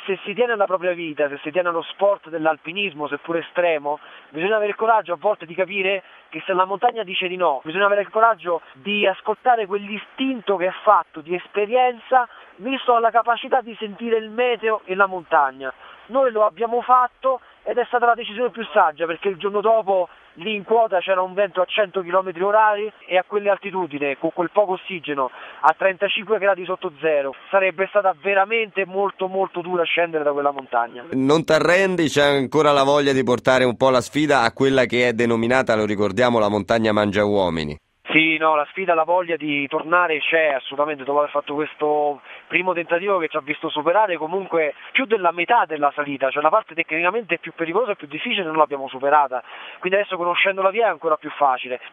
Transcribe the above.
se si tiene alla propria vita, se si tiene allo sport dell'alpinismo, seppur estremo, bisogna avere il coraggio a volte di capire che se la montagna dice di no, bisogna avere il coraggio di ascoltare quell'istinto che è fatto di esperienza, visto alla capacità di sentire il meteo e la montagna. Noi lo abbiamo fatto ed è stata la decisione più saggia, perché il giorno dopo lì in quota c'era un vento a 100 km/h e a quelle altitudini, con quel poco ossigeno, a 35 gradi sotto zero, sarebbe stata veramente molto molto dura scendere da quella montagna. Non t'arrendi, c'è ancora la voglia di portare un po' la sfida a quella che è denominata, lo ricordiamo, la montagna Mangiauomini. Sì, no, la sfida, la voglia di tornare c'è assolutamente, dopo aver fatto questo primo tentativo che ci ha visto superare comunque più della metà della salita, cioè la parte tecnicamente più pericolosa e più difficile non l'abbiamo superata, quindi adesso conoscendo la via è ancora più facile.